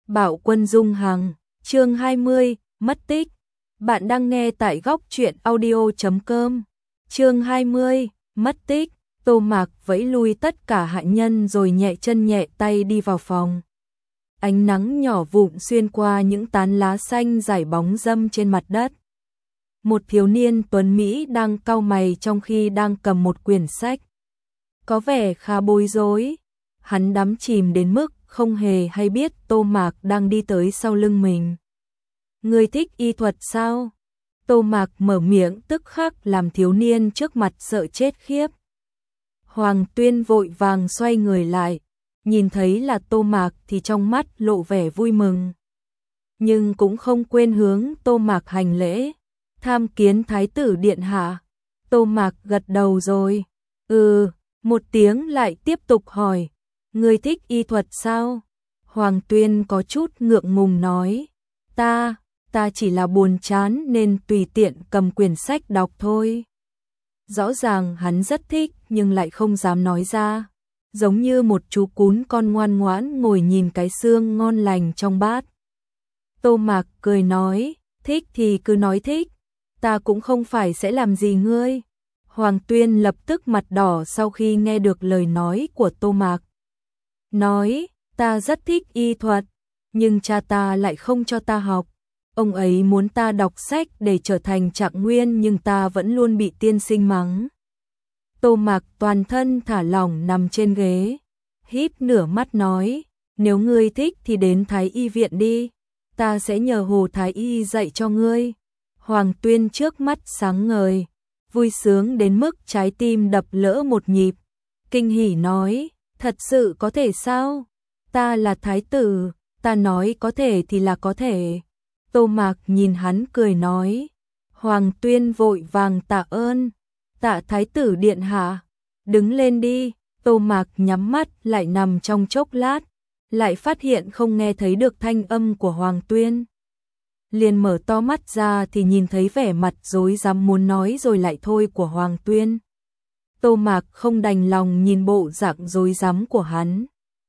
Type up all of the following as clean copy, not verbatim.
Bảo Quân Dung Hằng, chương 20, mất tích. Bạn đang nghe tại góc truyện audio.com. Chương 20, mất tích. Tô Mạc vẫy lui tất cả hạ nhân rồi nhẹ chân nhẹ tay đi vào phòng. Ánh nắng nhỏ vụn xuyên qua những tán lá xanh rải bóng râm trên mặt đất. Một thiếu niên tuấn Mỹ đang cau mày trong khi đang cầm một quyển sách. Có vẻ khá bối rối. Hắn đắm chìm đến mức không hề hay biết Tô Mạc đang đi tới sau lưng mình. Ngươi thích y thuật sao? Tô Mạc mở miệng tức khắc làm thiếu niên trước mặt sợ chết khiếp. Hoàng Tuyên vội vàng xoay người lại, nhìn thấy là Tô Mạc thì trong mắt lộ vẻ vui mừng. Nhưng cũng không quên hướng Tô Mạc hành lễ. Tham kiến thái tử điện hạ. Tô Mạc gật đầu rồi. Một tiếng lại tiếp tục hỏi. Ngươi thích y thuật sao? Hoàng Tuyên có chút ngượng ngùng nói. Ta chỉ là buồn chán nên tùy tiện cầm quyển sách đọc thôi. Rõ ràng hắn rất thích nhưng lại không dám nói ra. Giống như một chú cún con ngoan ngoãn ngồi nhìn cái xương ngon lành trong bát. Tô Mạc cười nói, thích thì cứ nói thích. Ta cũng không phải sẽ làm gì ngươi. Hoàng Tuyên lập tức mặt đỏ sau khi nghe được lời nói của Tô Mạc. Nói, ta rất thích y thuật, nhưng cha ta lại không cho ta học. Ông ấy muốn ta đọc sách để trở thành Trạng Nguyên nhưng ta vẫn luôn bị tiên sinh mắng. Tô Mạc toàn thân thả lỏng nằm trên ghế, híp nửa mắt nói, nếu ngươi thích thì đến Thái y viện đi, ta sẽ nhờ Hồ Thái y dạy cho ngươi. Hoàng Tuyên trước mắt sáng ngời, vui sướng đến mức trái tim đập lỡ một nhịp, kinh hỉ nói, thật sự có thể sao? Ta là thái tử, ta nói có thể thì là có thể. Tô Mạc nhìn hắn cười nói. Hoàng Tuyên vội vàng tạ ơn. Tạ thái tử điện hạ. Đứng lên đi. Tô Mạc nhắm mắt lại nằm trong chốc lát. Lại phát hiện không nghe thấy được thanh âm của Hoàng Tuyên. Liền mở to mắt ra thì nhìn thấy vẻ mặt rối rắm muốn nói rồi lại thôi của Hoàng Tuyên. Tô Mạc không đành lòng nhìn bộ dạng rối rắm của hắn.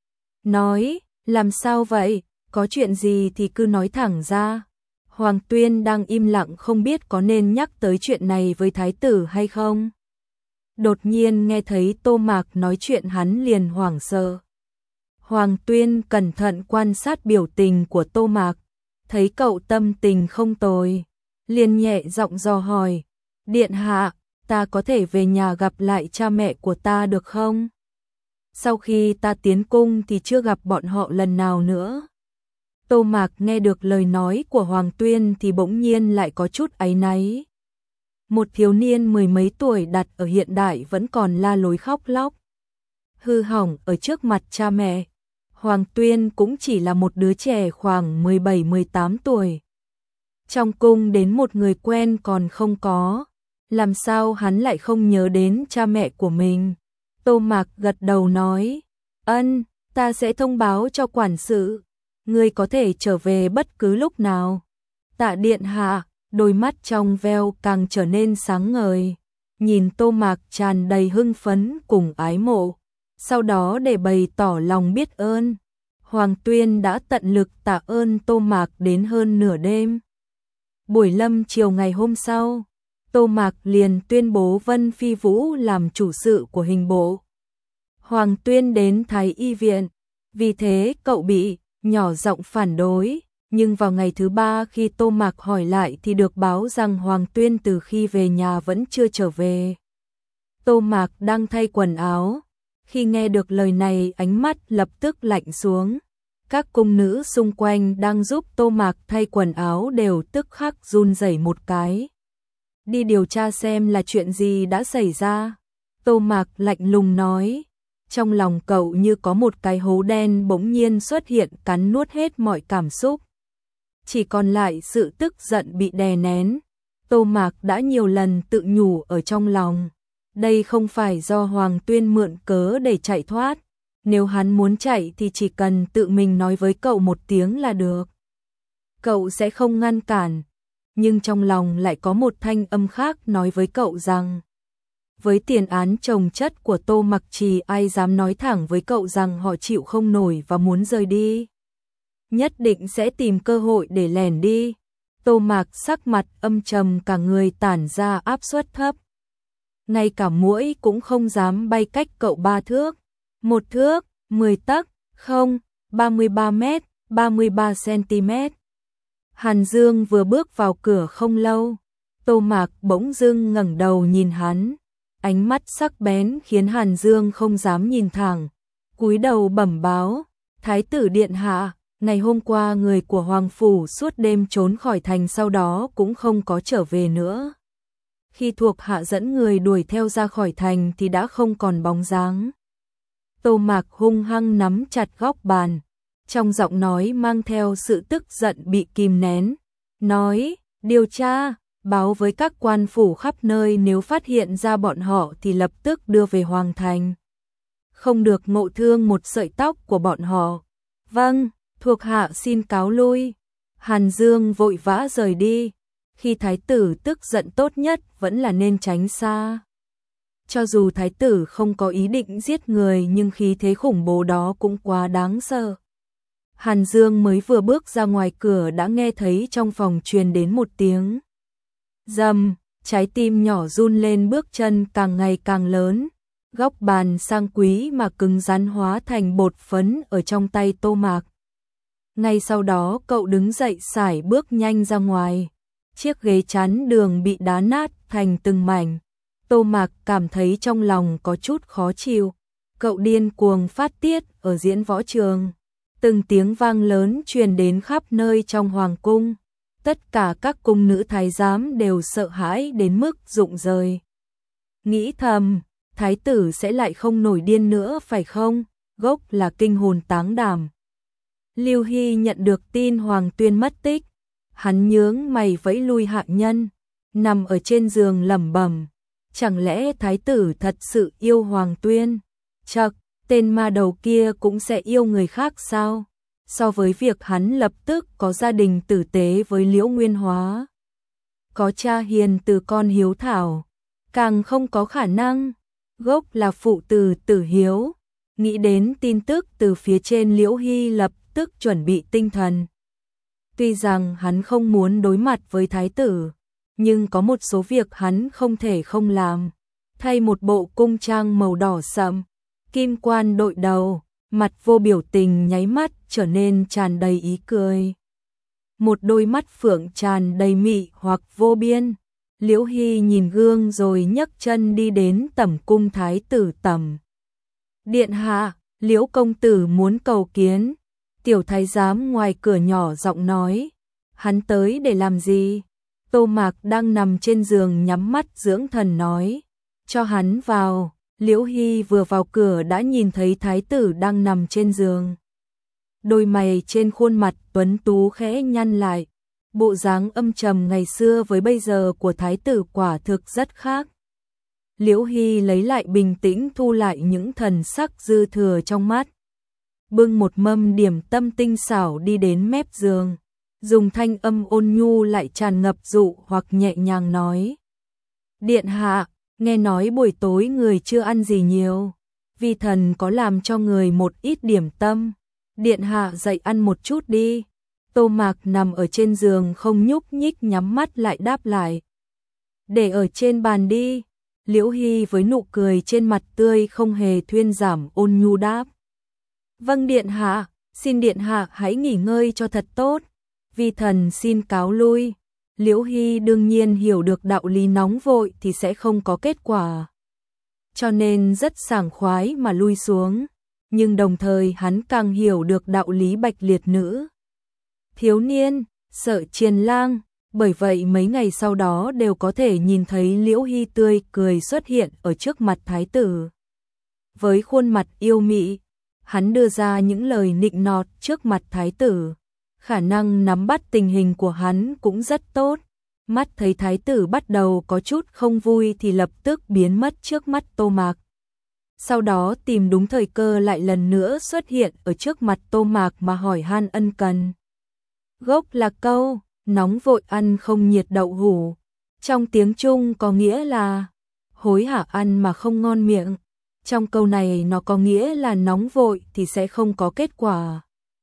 Nói, làm sao vậy, có chuyện gì thì cứ nói thẳng ra. Hoàng Tuyên đang im lặng không biết có nên nhắc tới chuyện này với thái tử hay không. Đột nhiên nghe thấy Tô Mạc nói chuyện hắn liền hoảng sợ. Hoàng Tuyên cẩn thận quan sát biểu tình của Tô Mạc, thấy cậu tâm tình không tồi, liền nhẹ giọng dò hỏi, điện hạ, ta có thể về nhà gặp lại cha mẹ của ta được không? Sau khi ta tiến cung thì chưa gặp bọn họ lần nào nữa. Tô Mạc nghe được lời nói của Hoàng Tuyên thì bỗng nhiên lại có chút áy náy. Một thiếu niên mười mấy tuổi đặt ở hiện đại vẫn còn la lối khóc lóc. Hư hỏng ở trước mặt cha mẹ. Hoàng Tuyên cũng chỉ là một đứa trẻ khoảng 17-18 tuổi. Trong cung đến một người quen còn không có. Làm sao hắn lại không nhớ đến cha mẹ của mình? Tô Mạc gật đầu nói, ta sẽ thông báo cho quản sự, ngươi có thể trở về bất cứ lúc nào. Tạ điện hạ, đôi mắt trong veo càng trở nên sáng ngời, nhìn Tô Mạc tràn đầy hưng phấn cùng ái mộ, sau đó để bày tỏ lòng biết ơn. Hoàng Tuyên đã tận lực tạ ơn Tô Mạc đến hơn nửa đêm. Buổi lâm chiều ngày hôm sau, Tô Mạc liền tuyên bố Vân Phi Vũ làm chủ sự của hình bộ. Hoàng Tuyên đến Thái y viện, vì thế cậu bị nhỏ giọng phản đối, nhưng vào ngày thứ ba khi Tô Mạc hỏi lại thì được báo rằng Hoàng Tuyên từ khi về nhà vẫn chưa trở về. Tô Mạc đang thay quần áo, khi nghe được lời này ánh mắt lập tức lạnh xuống. Các cung nữ xung quanh đang giúp Tô Mạc thay quần áo đều tức khắc run rẩy một cái. Đi điều tra xem là chuyện gì đã xảy ra. Tô Mạc lạnh lùng nói. Trong lòng cậu như có một cái hố đen bỗng nhiên xuất hiện cắn nuốt hết mọi cảm xúc. Chỉ còn lại sự tức giận bị đè nén. Tô Mạc đã nhiều lần tự nhủ ở trong lòng. Đây không phải do Hoàng Tuyên mượn cớ để chạy thoát. Nếu hắn muốn chạy thì chỉ cần tự mình nói với cậu một tiếng là được. Cậu sẽ không ngăn cản. Nhưng trong lòng lại có một thanh âm khác nói với cậu rằng với tiền án chồng chất của Tô Mặc Trì ai dám nói thẳng với cậu rằng họ chịu không nổi và muốn rời đi. nhất định sẽ tìm cơ hội để lẻn đi. Tô Mạc sắc mặt âm trầm, cả người tản ra áp suất thấp. Ngay cả muỗi cũng không dám bay cách cậu 3 thước. 1 thước, 10 tấc, không, 33 mét, 33 cm. Hàn Dương vừa bước vào cửa không lâu, Tô Mạc bỗng dưng ngẩng đầu nhìn hắn. Ánh mắt sắc bén khiến Hàn Dương không dám nhìn thẳng. Cúi đầu bẩm báo, Thái tử điện hạ, ngày hôm qua người của Hoàng Phủ suốt đêm trốn khỏi thành, sau đó cũng không có trở về nữa. Khi thuộc hạ dẫn người đuổi theo ra khỏi thành thì đã không còn bóng dáng. Tô Mạc hung hăng nắm chặt góc bàn, trong giọng nói mang theo sự tức giận bị kìm nén. Nói, điều tra, báo với các quan phủ khắp nơi, nếu phát hiện ra bọn họ thì lập tức đưa về Hoàng thành. Không được ngộ thương một sợi tóc của bọn họ. Vâng, thuộc hạ xin cáo lui. Hàn Dương vội vã rời đi. Khi thái tử tức giận tốt nhất vẫn là nên tránh xa. Cho dù thái tử không có ý định giết người nhưng khí thế khủng bố đó cũng quá đáng sợ. Hàn Dương mới vừa bước ra ngoài cửa đã nghe thấy trong phòng truyền đến một tiếng rầm, trái tim nhỏ run lên, bước chân càng ngày càng lớn. Góc bàn sang quý mà cứng rắn hóa thành bột phấn ở trong tay Tô Mạc. Ngay sau đó cậu đứng dậy sải bước nhanh ra ngoài. Chiếc ghế chắn đường bị đá nát thành từng mảnh. Tô Mạc cảm thấy trong lòng có chút khó chịu. Cậu điên cuồng phát tiết ở diễn võ trường. Từng tiếng vang lớn truyền đến khắp nơi trong hoàng cung. Tất cả các cung nữ thái giám đều sợ hãi đến mức rụng rời. Nghĩ thầm, thái tử sẽ lại không nổi điên nữa phải không? Gốc là kinh hồn táng đảm. Lưu Hy nhận được tin Hoàng Tuyên mất tích. Hắn nhướng mày vẫy lui hạ nhân, nằm ở trên giường lẩm bẩm. Chẳng lẽ thái tử thật sự yêu Hoàng Tuyên? Chậc, tên ma đầu kia cũng sẽ yêu người khác sao? So với việc hắn lập tức có gia đình tử tế với Liễu Nguyên Hóa, có cha hiền từ con hiếu thảo, càng không có khả năng. Gốc là phụ tử Tử Hiếu. Nghĩ đến tin tức từ phía trên, Liễu Hy lập tức chuẩn bị tinh thần. Tuy rằng hắn không muốn đối mặt với thái tử, nhưng có một số việc hắn không thể không làm. Thay một bộ cung trang màu đỏ sậm, kim quan đội đầu, mặt vô biểu tình nháy mắt trở nên tràn đầy ý cười. Một đôi mắt phượng tràn đầy mị hoặc vô biên. Liễu Hy nhìn gương rồi nhấc chân đi đến tẩm cung thái tử tẩm. Điện hạ, Liễu công tử muốn cầu kiến. Tiểu thái giám ngoài cửa nhỏ giọng nói. Hắn tới để làm gì? Tô Mạc đang nằm trên giường nhắm mắt dưỡng thần nói. Cho hắn vào. Liễu Hy vừa vào cửa đã nhìn thấy thái tử đang nằm trên giường. Đôi mày trên khuôn mặt tuấn tú khẽ nhăn lại. Bộ dáng âm trầm ngày xưa với bây giờ của thái tử quả thực rất khác. Liễu Hy lấy lại bình tĩnh, thu lại những thần sắc dư thừa trong mắt. Bưng một mâm điểm tâm tinh xảo đi đến mép giường, dùng thanh âm ôn nhu lại tràn ngập dụ hoặc nhẹ nhàng nói. Điện hạ, nghe nói buổi tối người chưa ăn gì nhiều, vi thần có làm cho người một ít điểm tâm. Điện hạ dậy ăn một chút đi. Tô Mạc nằm ở trên giường không nhúc nhích, nhắm mắt lại đáp lại. Để ở trên bàn đi. Liễu Hy với nụ cười trên mặt tươi không hề thuyên giảm ôn nhu đáp. Vâng điện hạ, xin điện hạ hãy nghỉ ngơi cho thật tốt. Vi thần xin cáo lui. Liễu Hy đương nhiên hiểu được đạo lý nóng vội thì sẽ không có kết quả, cho nên rất sảng khoái mà lui xuống. Nhưng đồng thời hắn càng hiểu được đạo lý bạch liệt nữ thiếu niên sợ triền lang. Bởi vậy mấy ngày sau đó đều có thể nhìn thấy Liễu Hy tươi cười xuất hiện ở trước mặt thái tử. Với khuôn mặt yêu mị, hắn đưa ra những lời nịnh nọt trước mặt thái tử. Khả năng nắm bắt tình hình của hắn cũng rất tốt. Mắt thấy thái tử bắt đầu có chút không vui thì lập tức biến mất trước mắt Tô Mạc. Sau đó tìm đúng thời cơ lại lần nữa xuất hiện ở trước mặt Tô Mạc mà hỏi han ân cần. Gốc là câu nóng vội ăn không nhiệt đậu hủ. Trong tiếng Trung có nghĩa là hối hả ăn mà không ngon miệng. Trong câu này nó có nghĩa là nóng vội thì sẽ không có kết quả.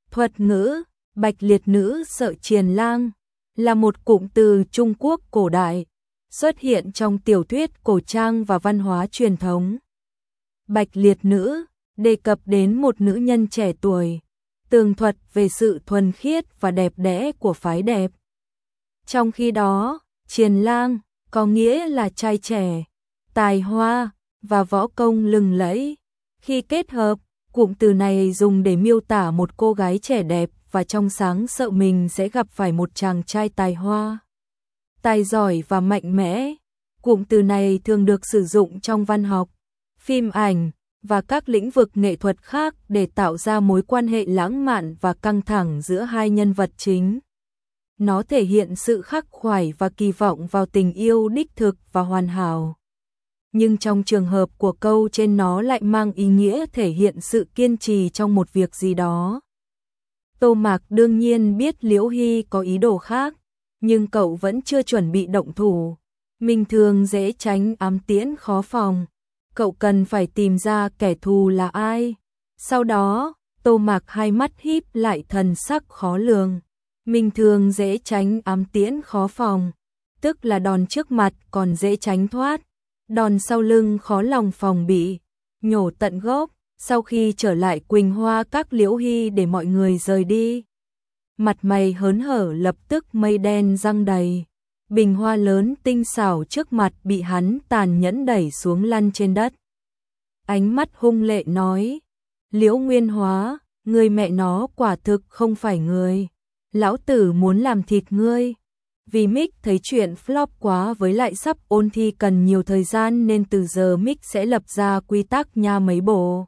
Thuật ngữ, bạch liệt nữ sợ triền lang, là một cụm từ Trung Quốc cổ đại, xuất hiện trong tiểu thuyết cổ trang và văn hóa truyền thống. Bạch liệt nữ, đề cập đến một nữ nhân trẻ tuổi, tường thuật về sự thuần khiết và đẹp đẽ của phái đẹp. Trong khi đó, triền lang có nghĩa là trai trẻ, tài hoa và võ công lừng lẫy. Khi kết hợp, cụm từ này dùng để miêu tả một cô gái trẻ đẹp và trong sáng sợ mình sẽ gặp phải một chàng trai tài hoa, tài giỏi và mạnh mẽ. Cụm từ này thường được sử dụng trong văn học, phim ảnh và các lĩnh vực nghệ thuật khác để tạo ra mối quan hệ lãng mạn và căng thẳng giữa hai nhân vật chính. Nó thể hiện sự khắc khoải và kỳ vọng vào tình yêu đích thực và hoàn hảo. Nhưng trong trường hợp của câu trên nó lại mang ý nghĩa thể hiện sự kiên trì trong một việc gì đó. Tô Mạc đương nhiên biết Liễu Hy có ý đồ khác, nhưng cậu vẫn chưa chuẩn bị động thủ. Mình thường dễ tránh ám tiễn khó phòng. Cậu cần phải tìm ra kẻ thù là ai. Sau đó, Tô Mạc hai mắt híp lại thần sắc khó lường. Mình thường dễ tránh ám tiễn khó phòng, tức là đòn trước mặt còn dễ tránh thoát, đòn sau lưng khó lòng phòng bị. Nhổ tận gốc. Sau khi trở lại Quỳnh Hoa các, Liễu Hy để mọi người rời đi, mặt mày hớn hở lập tức mây đen răng đầy. Bình hoa lớn tinh xảo trước mặt bị hắn tàn nhẫn đẩy xuống lăn trên đất. Ánh mắt hung lệ nói: Liễu Nguyên Hóa, người mẹ nó quả thực không phải người. Lão tử muốn làm thịt ngươi. Vì Mick thấy chuyện flop quá với lại sắp ôn thi cần nhiều thời gian nên từ giờ Mick sẽ lập ra quy tắc nha mấy bộ.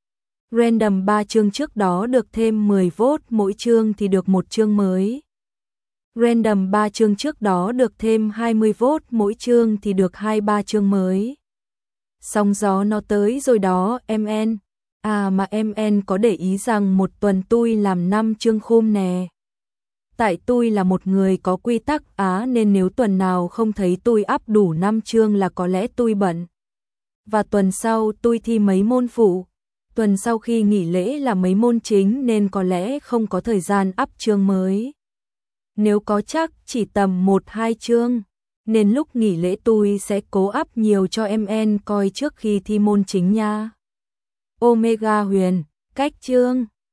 Random 3 chương trước đó được thêm 10 vote mỗi chương thì được một chương mới. Random 3 chương trước đó được thêm 20 vote mỗi chương thì được 23 chương mới. Sóng gió nó tới rồi đó MN. À mà MN có để ý rằng một tuần tôi làm 5 chương khung nè. Tại tôi là một người có quy tắc nên nếu tuần nào không thấy tôi up đủ 5 chương là có lẽ tôi bận. Và tuần sau tôi thi mấy môn phụ. Tuần sau khi nghỉ lễ là mấy môn chính nên có lẽ không có thời gian up chương mới. Nếu có chắc chỉ tầm 1-2 chương. Nên lúc nghỉ lễ tôi sẽ cố up nhiều cho MN coi trước khi thi môn chính nha. Omega Huyền, cách chương.